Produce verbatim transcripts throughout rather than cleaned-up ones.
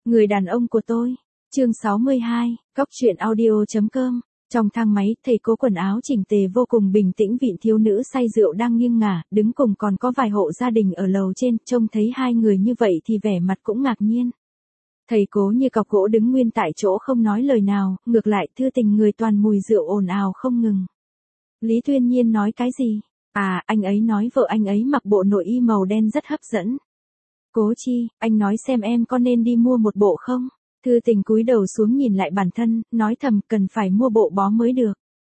Người đàn ông của tôi. Chương sáu mươi hai, Cóc truyện audio chấm com. Trong thang máy, thầy Cố quần áo chỉnh tề vô cùng bình tĩnh vịn thiếu nữ say rượu đang nghiêng ngả, đứng cùng còn có vài hộ gia đình ở lầu trên, trông thấy hai người như vậy thì vẻ mặt cũng ngạc nhiên. Thầy Cố như cọc gỗ đứng nguyên tại chỗ không nói lời nào, ngược lại Thư Tình người toàn mùi rượu ồn ào không ngừng. Lý Tuyên Nhiên nói cái gì? À, anh ấy nói vợ anh ấy mặc bộ nội y màu đen rất hấp dẫn. Cố Chi, anh nói xem em có nên đi mua một bộ không? Thư Tình cúi đầu xuống nhìn lại bản thân, nói thầm cần phải mua bộ bó mới được.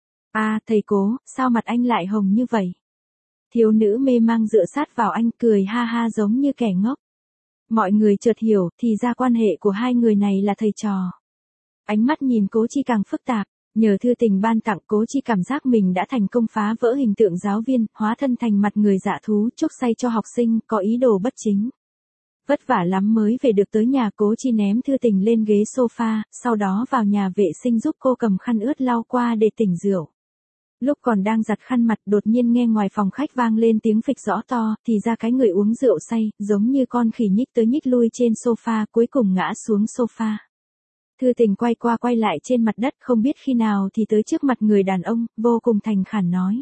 À, thầy Cố, sao mặt anh lại hồng như vậy? Thiếu nữ mê mang dựa sát vào anh cười ha ha giống như kẻ ngốc. Mọi người chợt hiểu, thì ra quan hệ của hai người này là thầy trò. Ánh mắt nhìn Cố Chi càng phức tạp, nhờ Thư Tình ban tặng Cố Chi cảm giác mình đã thành công phá vỡ hình tượng giáo viên, hóa thân thành mặt người dạ thú, chuốc say cho học sinh, có ý đồ bất chính. Vất vả lắm mới về được tới nhà, Cố Chi ném Thư Tình lên ghế sofa, sau đó vào nhà vệ sinh giúp cô cầm khăn ướt lau qua để tỉnh rượu. Lúc còn đang giặt khăn mặt đột nhiên nghe ngoài phòng khách vang lên tiếng phịch rõ to, thì ra cái người uống rượu say, giống như con khỉ nhích tới nhích lui trên sofa, cuối cùng ngã xuống sofa. Thư Tình quay qua quay lại trên mặt đất không biết khi nào thì tới trước mặt người đàn ông, vô cùng thành khẩn nói.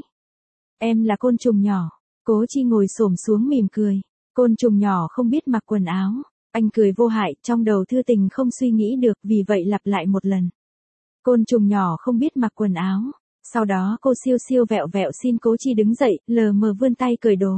Em là côn trùng nhỏ. Cố Chi ngồi xổm xuống mỉm cười. Côn trùng nhỏ không biết mặc quần áo. Anh cười vô hại, trong đầu Thư Tình không suy nghĩ được, vì vậy lặp lại một lần. Côn trùng nhỏ không biết mặc quần áo. Sau đó cô siêu siêu vẹo vẹo xin Cố Chi đứng dậy, lờ mờ vươn tay cởi đồ.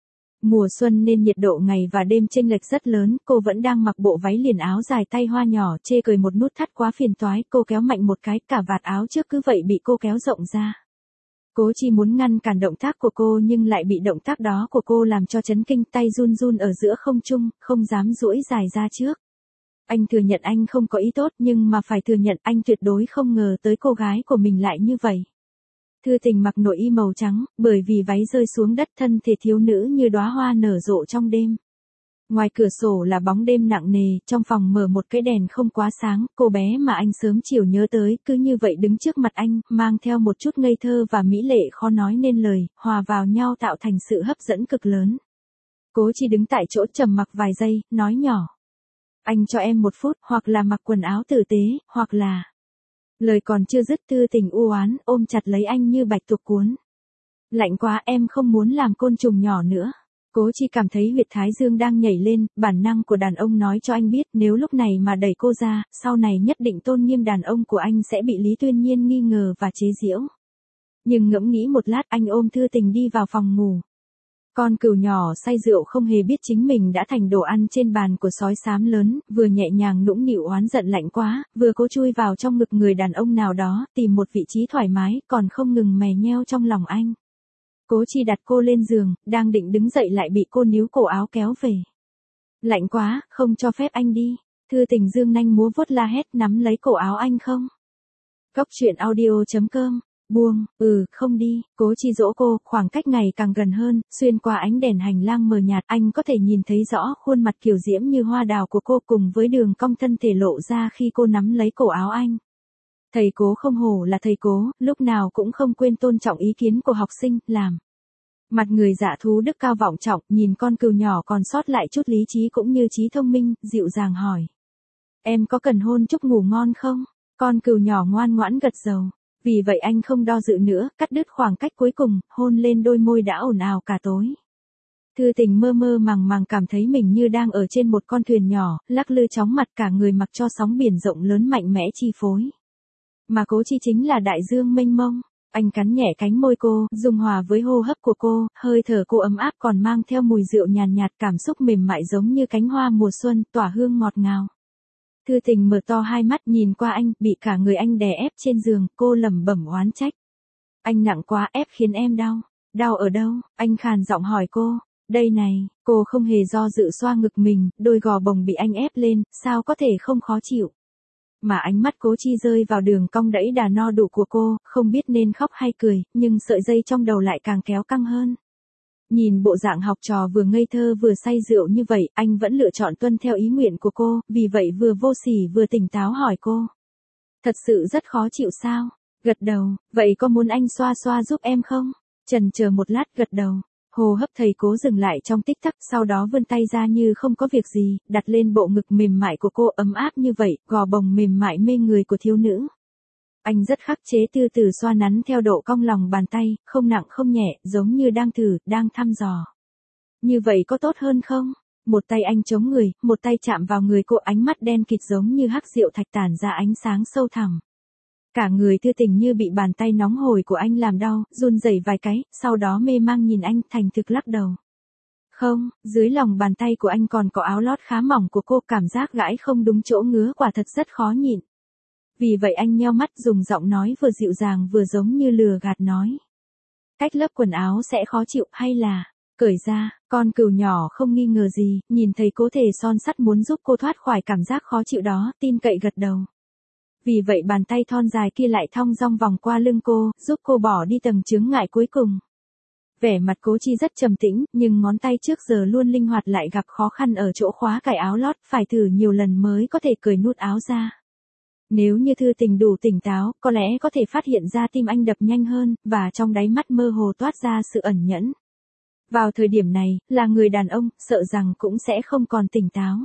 Mùa xuân nên nhiệt độ ngày và đêm chênh lệch rất lớn, cô vẫn đang mặc bộ váy liền áo dài tay hoa nhỏ, chê cười một nút thắt quá phiền toái, cô kéo mạnh một cái, cả vạt áo trước cứ vậy bị cô kéo rộng ra. Cố Chi muốn ngăn cản động tác của cô nhưng lại bị động tác đó của cô làm cho chấn kinh, tay run run ở giữa không trung, không dám duỗi dài ra trước. Anh thừa nhận anh không có ý tốt nhưng mà phải thừa nhận anh tuyệt đối không ngờ tới cô gái của mình lại như vậy. Thư Tình mặc nội y màu trắng, bởi vì váy rơi xuống đất thân thể thiếu nữ như đóa hoa nở rộ trong đêm. Ngoài cửa sổ là bóng đêm nặng nề, trong phòng mở một cái đèn không quá sáng, cô bé mà anh sớm chiều nhớ tới, cứ như vậy đứng trước mặt anh, mang theo một chút ngây thơ và mỹ lệ khó nói nên lời, hòa vào nhau tạo thành sự hấp dẫn cực lớn. Cố Chi đứng tại chỗ trầm mặc vài giây, nói nhỏ. Anh cho em một phút, hoặc là mặc quần áo tử tế, hoặc là... Lời còn chưa dứt Thư Tình u oán ôm chặt lấy anh như bạch tuộc cuốn. Lạnh quá, em không muốn làm côn trùng nhỏ nữa. Cố Chi cảm thấy huyệt thái dương đang nhảy lên, bản năng của đàn ông nói cho anh biết nếu lúc này mà đẩy cô ra, sau này nhất định tôn nghiêm đàn ông của anh sẽ bị Lý Tuyên Nhiên nghi ngờ và chế giễu. Nhưng ngẫm nghĩ một lát anh ôm Thư Tình đi vào phòng ngủ. Con cừu nhỏ say rượu không hề biết chính mình đã thành đồ ăn trên bàn của sói xám lớn, vừa nhẹ nhàng nũng nịu oán giận lạnh quá, vừa cố chui vào trong ngực người đàn ông nào đó, tìm một vị trí thoải mái, còn không ngừng mè nheo trong lòng anh. Cố Chi đặt cô lên giường, đang định đứng dậy lại bị cô níu cổ áo kéo về. Lạnh quá, không cho phép anh đi. Thư Tình dương nanh múa vuốt la hét nắm lấy cổ áo anh không. Cóc truyện audio chấm com. Buông, ừ, không đi. Cố Chi dỗ cô, khoảng cách ngày càng gần hơn, xuyên qua ánh đèn hành lang mờ nhạt, anh có thể nhìn thấy rõ khuôn mặt kiều diễm như hoa đào của cô cùng với đường cong thân thể lộ ra khi cô nắm lấy cổ áo anh. Thầy Cố không hổ là thầy Cố, lúc nào cũng không quên tôn trọng ý kiến của học sinh, làm. Mặt người dạ thú đức cao vọng trọng, nhìn con cừu nhỏ còn sót lại chút lý trí cũng như trí thông minh, dịu dàng hỏi. Em có cần hôn chúc ngủ ngon không? Con cừu nhỏ ngoan ngoãn gật đầu. Vì vậy anh không do dự nữa, cắt đứt khoảng cách cuối cùng, hôn lên đôi môi đã ồn ào cả tối. Thư Tình mơ mơ màng màng cảm thấy mình như đang ở trên một con thuyền nhỏ, lắc lư chóng mặt cả người mặc cho sóng biển rộng lớn mạnh mẽ chi phối. Mà Cố Chi chính là đại dương mênh mông. Anh cắn nhẹ cánh môi cô, dung hòa với hô hấp của cô, hơi thở cô ấm áp còn mang theo mùi rượu nhàn nhạt, cảm xúc mềm mại giống như cánh hoa mùa xuân, tỏa hương ngọt ngào. Thư Tình mở to hai mắt nhìn qua anh, bị cả người anh đè ép trên giường, cô lẩm bẩm oán trách. Anh nặng quá, ép khiến em đau. Đau ở đâu? Anh khàn giọng hỏi cô. Đây này, cô không hề do dự xoa ngực mình, đôi gò bồng bị anh ép lên, sao có thể không khó chịu. Mà ánh mắt Cố Chi rơi vào đường cong đẫy đà no đủ của cô, không biết nên khóc hay cười, nhưng sợi dây trong đầu lại càng kéo căng hơn. Nhìn bộ dạng học trò vừa ngây thơ vừa say rượu như vậy, anh vẫn lựa chọn tuân theo ý nguyện của cô, vì vậy vừa vô sỉ vừa tỉnh táo hỏi cô. Thật sự rất khó chịu sao? Gật đầu, vậy có muốn anh xoa xoa giúp em không? Chần chờ một lát gật đầu. Hô hấp thầy cố dừng lại trong tích tắc, sau đó vươn tay ra như không có việc gì, đặt lên bộ ngực mềm mại của cô, ấm áp như vậy, gò bồng mềm mại mê người của thiếu nữ. Anh rất khắc chế từ từ xoa nắn theo độ cong lòng bàn tay, không nặng không nhẹ, giống như đang thử, đang thăm dò. Như vậy có tốt hơn không? Một tay anh chống người, một tay chạm vào người cô, ánh mắt đen kịt giống như hắc rượu thạch tản ra ánh sáng sâu thẳm. Cả người Thư Tình như bị bàn tay nóng hổi của anh làm đau, run rẩy vài cái, sau đó mê mang nhìn anh, thành thực lắc đầu. Không, dưới lòng bàn tay của anh còn có áo lót khá mỏng của cô, cảm giác gãi không đúng chỗ ngứa quả thật rất khó nhịn. Vì vậy anh nheo mắt, dùng giọng nói vừa dịu dàng vừa giống như lừa gạt nói. Cách lớp quần áo sẽ khó chịu, hay là cởi ra? Con cừu nhỏ không nghi ngờ gì, nhìn thấy cố thể son sắt muốn giúp cô thoát khỏi cảm giác khó chịu đó, tin cậy gật đầu. Vì vậy bàn tay thon dài kia lại thong dong vòng qua lưng cô, giúp cô bỏ đi tầng chướng ngại cuối cùng. Vẻ mặt Cố Chi rất trầm tĩnh, nhưng ngón tay trước giờ luôn linh hoạt lại gặp khó khăn ở chỗ khóa cài áo lót, phải thử nhiều lần mới có thể cởi nút áo ra. Nếu như Thư Tình đủ tỉnh táo, có lẽ có thể phát hiện ra tim anh đập nhanh hơn, và trong đáy mắt mơ hồ toát ra sự ẩn nhẫn. Vào thời điểm này, là người đàn ông, sợ rằng cũng sẽ không còn tỉnh táo.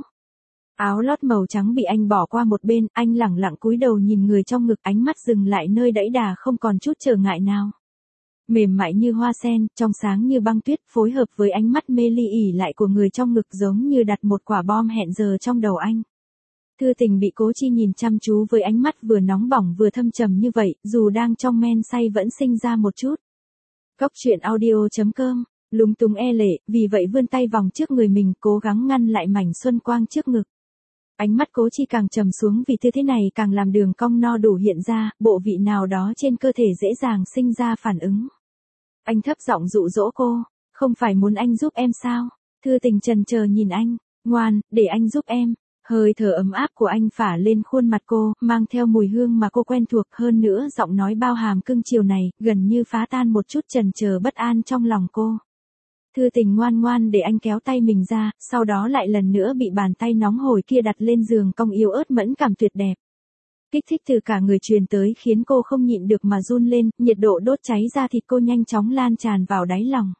Áo lót màu trắng bị anh bỏ qua một bên, anh lẳng lặng cúi đầu nhìn người trong ngực, ánh mắt dừng lại nơi đẫy đà không còn chút trở ngại nào. Mềm mại như hoa sen, trong sáng như băng tuyết, phối hợp với ánh mắt mê ly ỉ lại của người trong ngực giống như đặt một quả bom hẹn giờ trong đầu anh. Thư Tình bị Cố Chi nhìn chăm chú với ánh mắt vừa nóng bỏng vừa thâm trầm như vậy, dù đang trong men say vẫn sinh ra một chút. Cốc truyện audio chấm com, lúng túng e lệ, vì vậy vươn tay vòng trước người mình, cố gắng ngăn lại mảnh xuân quang trước ngực. Ánh mắt Cố Chi càng trầm xuống vì tư thế này càng làm đường cong no đủ hiện ra, bộ vị nào đó trên cơ thể dễ dàng sinh ra phản ứng. Anh thấp giọng dụ dỗ cô, không phải muốn anh giúp em sao? Thư Tình chần chờ nhìn anh, ngoan, để anh giúp em. Hơi thở ấm áp của anh phả lên khuôn mặt cô, mang theo mùi hương mà cô quen thuộc, hơn nữa giọng nói bao hàm cưng chiều này, gần như phá tan một chút chần chờ bất an trong lòng cô. Thư Tình ngoan ngoan để anh kéo tay mình ra, sau đó lại lần nữa bị bàn tay nóng hổi kia đặt lên giường cong yếu ớt mẫn cảm tuyệt đẹp. Kích thích từ cả người truyền tới khiến cô không nhịn được mà run lên, nhiệt độ đốt cháy da thịt cô nhanh chóng lan tràn vào đáy lòng.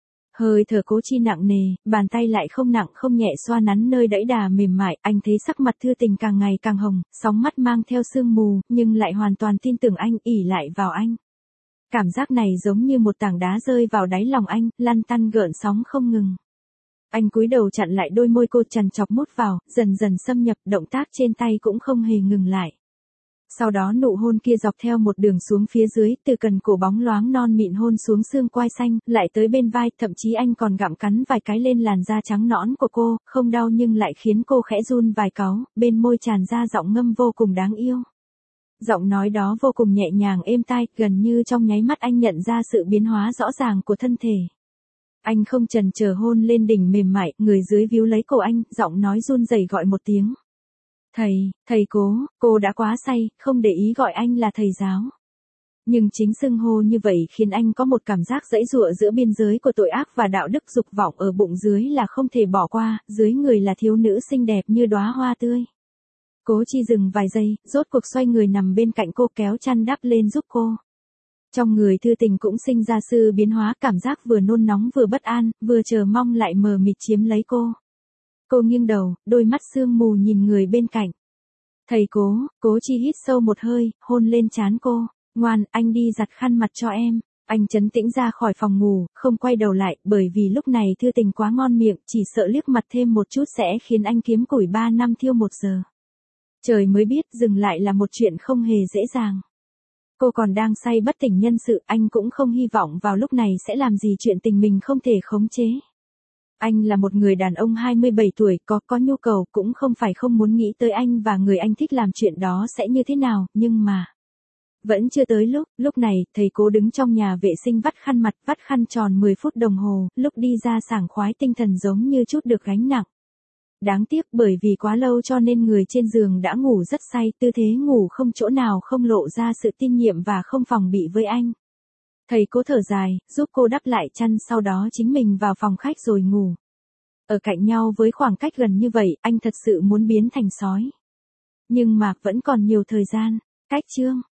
Hơi thở Cố Chi nặng nề, bàn tay lại không nặng không nhẹ xoa nắn nơi đẫy đà mềm mại, anh thấy sắc mặt Thư Tình càng ngày càng hồng, sóng mắt mang theo sương mù, nhưng lại hoàn toàn tin tưởng anh, ỉ lại vào anh. Cảm giác này giống như một tảng đá rơi vào đáy lòng anh, lăn tăn gợn sóng không ngừng. Anh cúi đầu chặn lại đôi môi cô chằn chọc mút vào, dần dần xâm nhập, động tác trên tay cũng không hề ngừng lại. Sau đó nụ hôn kia dọc theo một đường xuống phía dưới, từ cần cổ bóng loáng non mịn hôn xuống xương quai xanh, lại tới bên vai, thậm chí anh còn gặm cắn vài cái lên làn da trắng nõn của cô, không đau nhưng lại khiến cô khẽ run vài cáu, bên môi tràn ra giọng ngâm vô cùng đáng yêu. Giọng nói đó vô cùng nhẹ nhàng êm tai, gần như trong nháy mắt anh nhận ra sự biến hóa rõ ràng của thân thể. Anh không chần chờ hôn lên đỉnh mềm mại, người dưới víu lấy cổ anh, giọng nói run rẩy gọi một tiếng. Thầy, thầy Cố, cô đã quá say, không để ý gọi anh là thầy giáo. Nhưng chính xưng hô như vậy khiến anh có một cảm giác giãy giụa giữa biên giới của tội ác và đạo đức, dục vọng ở bụng dưới là không thể bỏ qua, dưới người là thiếu nữ xinh đẹp như đóa hoa tươi. Cố Chi dừng vài giây, rốt cuộc xoay người nằm bên cạnh cô, kéo chăn đắp lên giúp cô. Trong người Thư Tình cũng sinh ra sự biến hóa, cảm giác vừa nôn nóng vừa bất an, vừa chờ mong lại mờ mịt chiếm lấy cô. Cô nghiêng đầu, đôi mắt sương mù nhìn người bên cạnh. Thầy Cố, Cố Chi hít sâu một hơi, hôn lên trán cô. Ngoan, anh đi giặt khăn mặt cho em. Anh trấn tĩnh ra khỏi phòng ngủ, không quay đầu lại, bởi vì lúc này Thư Tình quá ngon miệng, chỉ sợ liếc mặt thêm một chút sẽ khiến anh kiếm củi ba năm thiêu một giờ. Trời mới biết dừng lại là một chuyện không hề dễ dàng. Cô còn đang say bất tỉnh nhân sự, anh cũng không hy vọng vào lúc này sẽ làm gì chuyện tình mình không thể khống chế. Anh là một người đàn ông hai mươi bảy tuổi, có có nhu cầu, cũng không phải không muốn nghĩ tới anh và người anh thích làm chuyện đó sẽ như thế nào, nhưng mà vẫn chưa tới lúc. Lúc này, thầy Cố đứng trong nhà vệ sinh vắt khăn mặt, vắt khăn tròn mười phút đồng hồ, lúc đi ra sảng khoái tinh thần giống như chút được gánh nặng. Đáng tiếc bởi vì quá lâu cho nên người trên giường đã ngủ rất say, tư thế ngủ không chỗ nào không lộ ra sự tin nhiệm và không phòng bị với anh. Thầy Cố thở dài, giúp cô đắp lại chăn, sau đó chính mình vào phòng khách rồi ngủ. Ở cạnh nhau với khoảng cách gần như vậy, anh thật sự muốn biến thành sói. Nhưng mà vẫn còn nhiều thời gian. Cách chương